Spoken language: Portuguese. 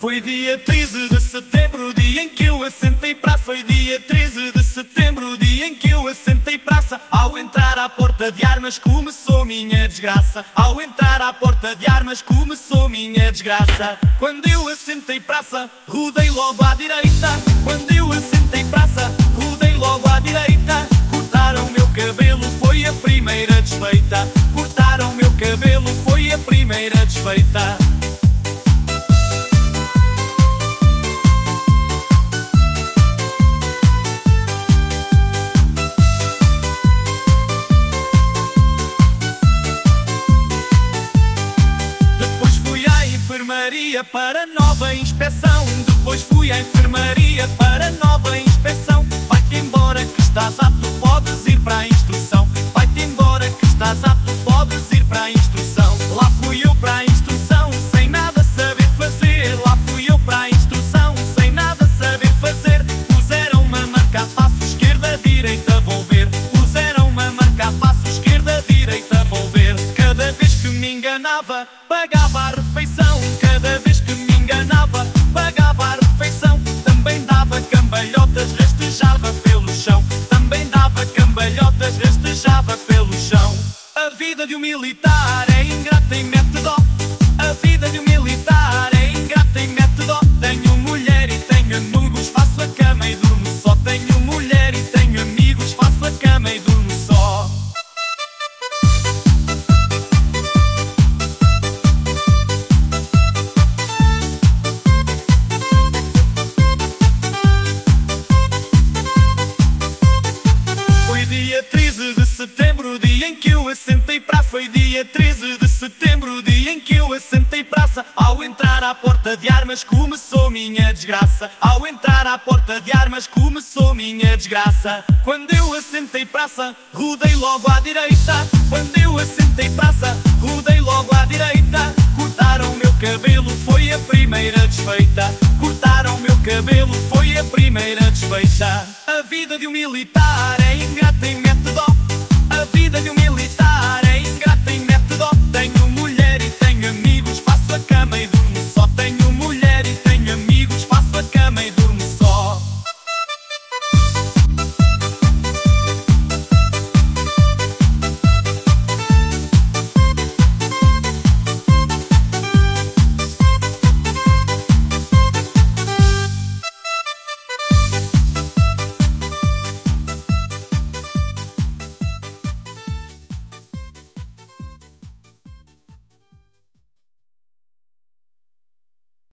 Foi dia 13 de setembro, o dia em que eu assentei praça. Foi dia 13 de setembro, o dia em que eu assentei praça. Ao entrar à porta de armas começou minha desgraça. Ao entrar à porta de armas começou minha desgraça. Quando eu assentei praça, rodei logo à direita. Quando eu assentei praça, rodei logo à direita. Cortaram meu cabelo, foi a primeira desfeita. Cortaram meu cabelo, foi a primeira desfeita. Para nova inspeção. Depois fui à enfermaria para nova inspeção. Vai-te embora que estás apto, podes ir para a instrução. Vai-te embora que estás apto, podes ir para a instrução. Lá fui eu para a instrução, sem nada saber fazer. Lá fui eu para a instrução, sem nada saber fazer. Puseram-me a marcar passo esquerda, direita, vou ver. Puseram-me a marcar passo esquerda, direita, vou ver. Cada vez que me enganava, pagava a refeição. Cada vez que me enganava, pagava a refeição. Também dava cambalhotas, rastejava pelo chão. Também dava cambalhotas, rastejava pelo chão. A vida de um militar é ingrata e mete dó. A vida de um militar é ingrata e mete dó. Tenho mulher e tenho amigos, faço a cama e durmo só. Tenho mulher e tenho amigos, faço a cama e durmo só. Dia 13 de setembro, o dia em que eu assentei praça. Foi dia 13 de setembro, o dia em que eu assentei praça. Ao entrar à porta de armas começou minha desgraça. Ao entrar à porta de armas começou minha desgraça. Quando eu assentei praça, rodei logo à direita. Quando eu assentei praça, rodei logo à direita. Cortaram meu cabelo, foi a primeira desfeita. Cortaram meu cabelo, foi a primeira desfeita. A vida de um militar é ingrata e mete dó. A vida de um militar